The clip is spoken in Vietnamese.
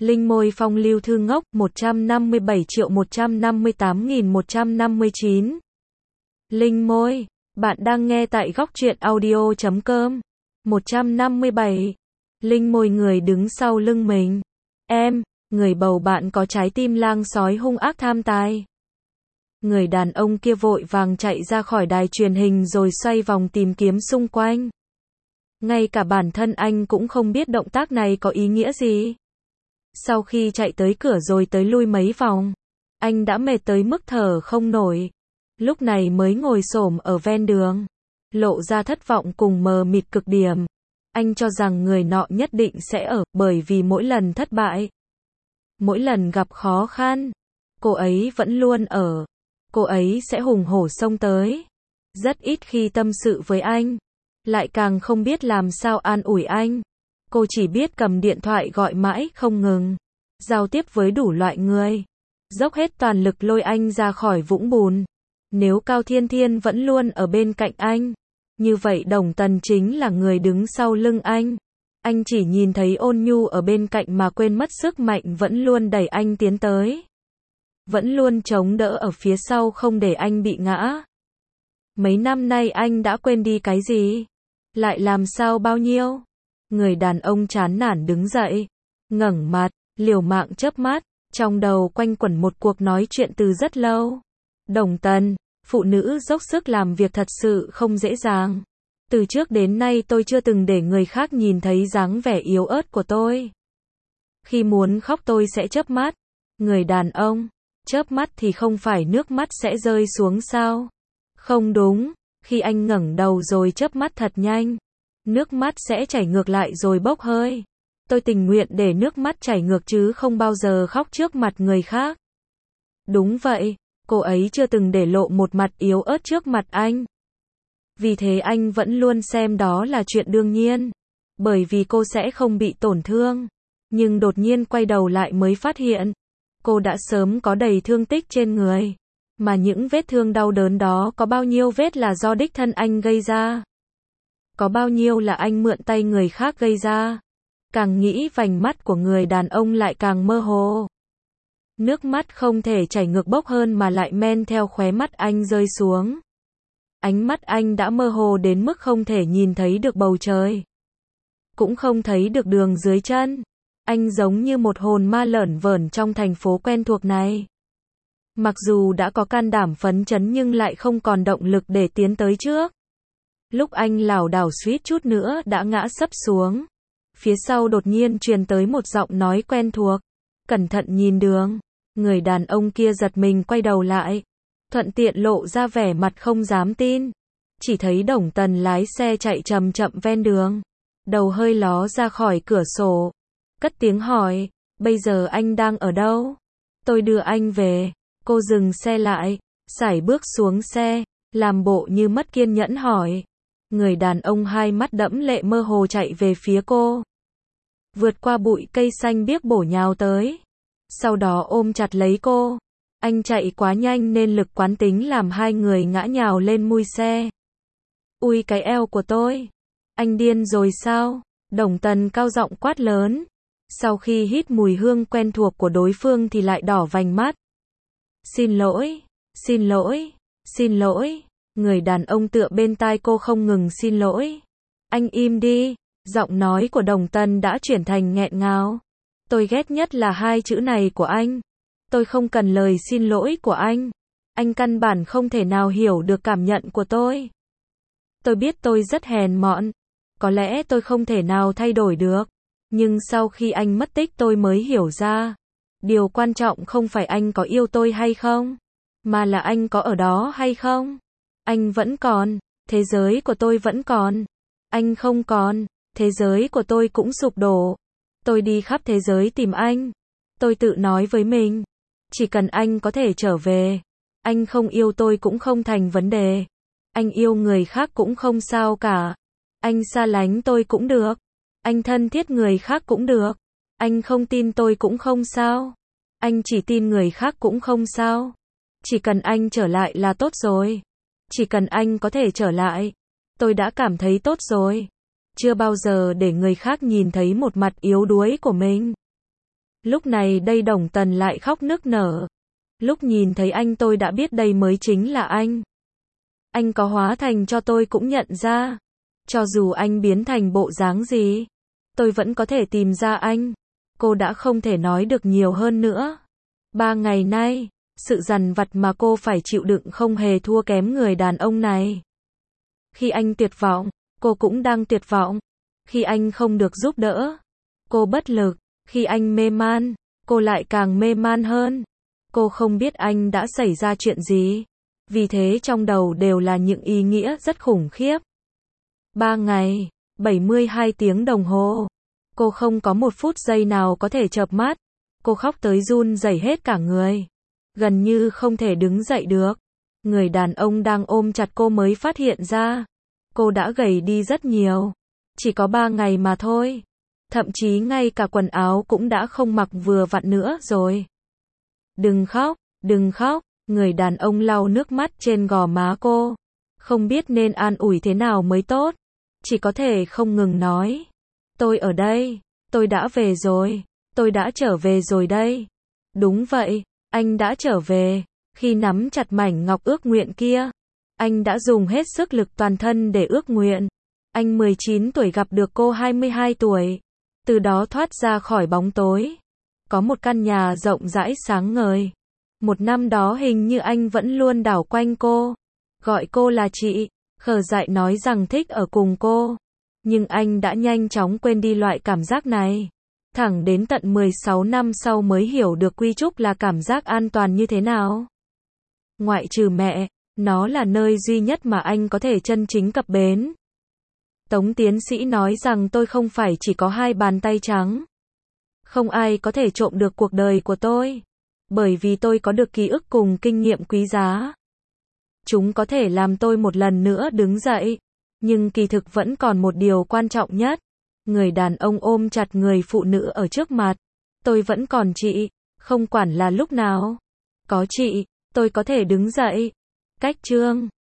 Linh môi phong lưu thư ngốc 157.158.159. Linh môi, bạn đang nghe tại góc truyện audio.com. 157. Linh môi người đứng sau lưng mình. Em, người bầu bạn có trái tim lang sói hung ác tham tài. Người đàn ông kia vội vàng chạy ra khỏi đài truyền hình rồi xoay vòng tìm kiếm xung quanh. Ngay cả bản thân anh cũng không biết động tác này có ý nghĩa gì. Sau khi chạy tới cửa rồi tới lui mấy vòng, anh đã mệt tới mức thở không nổi. Lúc này mới ngồi xổm ở ven đường, lộ ra thất vọng cùng mờ mịt cực điểm. Anh cho rằng người nọ nhất định sẽ ở, bởi vì mỗi lần thất bại, mỗi lần gặp khó khăn, cô ấy vẫn luôn ở. Cô ấy sẽ hùng hổ xông tới, rất ít khi tâm sự với anh, lại càng không biết làm sao an ủi anh. Cô chỉ biết cầm điện thoại gọi mãi không ngừng, giao tiếp với đủ loại người, dốc hết toàn lực lôi anh ra khỏi vũng bùn. Nếu Cao Thiên Thiên vẫn luôn ở bên cạnh anh, như vậy Đồng Tần chính là người đứng sau lưng anh. Anh chỉ nhìn thấy Ôn Nhu ở bên cạnh mà quên mất sức mạnh vẫn luôn đẩy anh tiến tới, vẫn luôn chống đỡ ở phía sau không để anh bị ngã. Mấy năm nay anh đã quên đi cái gì? Lại làm sao bao nhiêu? Người đàn ông chán nản đứng dậy, ngẩng mặt, liều mạng chớp mắt, trong đầu quanh quẩn một cuộc nói chuyện từ rất lâu. Đồng Tần, phụ nữ dốc sức làm việc thật sự không dễ dàng. Từ trước đến nay tôi chưa từng để người khác nhìn thấy dáng vẻ yếu ớt của tôi. Khi muốn khóc tôi sẽ chớp mắt. Người đàn ông, chớp mắt thì không phải nước mắt sẽ rơi xuống sao? Không đúng, khi anh ngẩng đầu rồi chớp mắt thật nhanh, nước mắt sẽ chảy ngược lại rồi bốc hơi. Tôi tình nguyện để nước mắt chảy ngược chứ không bao giờ khóc trước mặt người khác. Đúng vậy, cô ấy chưa từng để lộ một mặt yếu ớt trước mặt anh. Vì thế anh vẫn luôn xem đó là chuyện đương nhiên, bởi vì cô sẽ không bị tổn thương. Nhưng đột nhiên quay đầu lại mới phát hiện, cô đã sớm có đầy thương tích trên người. Mà những vết thương đau đớn đó có bao nhiêu vết là do đích thân anh gây ra? Có bao nhiêu là anh mượn tay người khác gây ra? Càng nghĩ vành mắt của người đàn ông lại càng mơ hồ. Nước mắt không thể chảy ngược bốc hơn mà lại men theo khóe mắt anh rơi xuống. Ánh mắt anh đã mơ hồ đến mức không thể nhìn thấy được bầu trời, cũng không thấy được đường dưới chân. Anh giống như một hồn ma lởn vởn trong thành phố quen thuộc này. Mặc dù đã có can đảm phấn chấn nhưng lại không còn động lực để tiến tới trước. Lúc anh lảo đảo suýt chút nữa đã ngã sấp xuống, phía sau đột nhiên truyền tới một giọng nói quen thuộc. Cẩn thận nhìn đường. Người đàn ông kia giật mình quay đầu lại, thuận tiện lộ ra vẻ mặt không dám tin. Chỉ thấy Đồng Tần lái xe chạy chậm chậm ven đường, đầu hơi ló ra khỏi cửa sổ, cất tiếng hỏi, bây giờ anh đang ở đâu? Tôi đưa anh về. Cô dừng xe lại, sải bước xuống xe, làm bộ như mất kiên nhẫn hỏi. Người đàn ông hai mắt đẫm lệ mơ hồ chạy về phía cô, vượt qua bụi cây xanh biếc bổ nhào tới, sau đó ôm chặt lấy cô. Anh chạy quá nhanh nên lực quán tính làm hai người ngã nhào lên mui xe. Ui cái eo của tôi! Anh điên rồi sao? Đồng Tần cao giọng quát lớn. Sau khi hít mùi hương quen thuộc của đối phương thì lại đỏ vành mắt. Xin lỗi, xin lỗi, xin lỗi. Người đàn ông tựa bên tai cô không ngừng xin lỗi. Anh im đi. Giọng nói của Đồng Tần đã chuyển thành nghẹn ngào. Tôi ghét nhất là hai chữ này của anh. Tôi không cần lời xin lỗi của anh. Anh căn bản không thể nào hiểu được cảm nhận của tôi. Tôi biết tôi rất hèn mọn. Có lẽ tôi không thể nào thay đổi được. Nhưng sau khi anh mất tích tôi mới hiểu ra. Điều quan trọng không phải anh có yêu tôi hay không, mà là anh có ở đó hay không. Anh vẫn còn, thế giới của tôi vẫn còn. Anh không còn, thế giới của tôi cũng sụp đổ. Tôi đi khắp thế giới tìm anh. Tôi tự nói với mình, chỉ cần anh có thể trở về, anh không yêu tôi cũng không thành vấn đề. Anh yêu người khác cũng không sao cả. Anh xa lánh tôi cũng được. Anh thân thiết người khác cũng được. Anh không tin tôi cũng không sao. Anh chỉ tin người khác cũng không sao. Chỉ cần anh trở lại là tốt rồi. Chỉ cần anh có thể trở lại, tôi đã cảm thấy tốt rồi. Chưa bao giờ để người khác nhìn thấy một mặt yếu đuối của mình. Lúc này đây Đồng Tần lại khóc nức nở. Lúc nhìn thấy anh tôi đã biết đây mới chính là anh. Anh có hóa thành cho tôi cũng nhận ra. Cho dù anh biến thành bộ dáng gì, tôi vẫn có thể tìm ra anh. Cô đã không thể nói được nhiều hơn nữa. 3 ngày nay, sự dằn vặt mà cô phải chịu đựng không hề thua kém người đàn ông này. Khi anh tuyệt vọng, cô cũng đang tuyệt vọng. Khi anh không được giúp đỡ, cô bất lực. Khi anh mê man, cô lại càng mê man hơn. Cô không biết anh đã xảy ra chuyện gì. Vì thế trong đầu đều là những ý nghĩa rất khủng khiếp. 3 ngày, 72 tiếng đồng hồ. Cô không có một phút giây nào có thể chợp mắt. Cô khóc tới run rẩy hết cả người. Gần như không thể đứng dậy được. Người đàn ông đang ôm chặt cô mới phát hiện ra. Cô đã gầy đi rất nhiều. Chỉ có 3 ngày mà thôi. Thậm chí ngay cả quần áo cũng đã không mặc vừa vặn nữa rồi. Đừng khóc, đừng khóc. Người đàn ông lau nước mắt trên gò má cô. Không biết nên an ủi thế nào mới tốt. Chỉ có thể không ngừng nói. Tôi ở đây. Tôi đã về rồi. Tôi đã trở về rồi đây. Đúng vậy, anh đã trở về. Khi nắm chặt mảnh ngọc ước nguyện kia, anh đã dùng hết sức lực toàn thân để ước nguyện. Anh 19 tuổi gặp được cô 22 tuổi. Từ đó thoát ra khỏi bóng tối. Có một căn nhà rộng rãi sáng ngời. Một năm đó hình như anh vẫn luôn đảo quanh cô. Gọi cô là chị. Khờ dại nói rằng thích ở cùng cô. Nhưng anh đã nhanh chóng quên đi loại cảm giác này. Thẳng đến tận 16 năm sau mới hiểu được Quy Trúc là cảm giác an toàn như thế nào. Ngoại trừ mẹ, nó là nơi duy nhất mà anh có thể chân chính cập bến. Tống tiến sĩ nói rằng tôi không phải chỉ có 2 bàn tay trắng. Không ai có thể trộm được cuộc đời của tôi. Bởi vì tôi có được ký ức cùng kinh nghiệm quý giá. Chúng có thể làm tôi một lần nữa đứng dậy. Nhưng kỳ thực vẫn còn một điều quan trọng nhất. Người đàn ông ôm chặt người phụ nữ ở trước mặt. Tôi vẫn còn chị. Không quản là lúc nào. Có chị, tôi có thể đứng dậy. Cách chương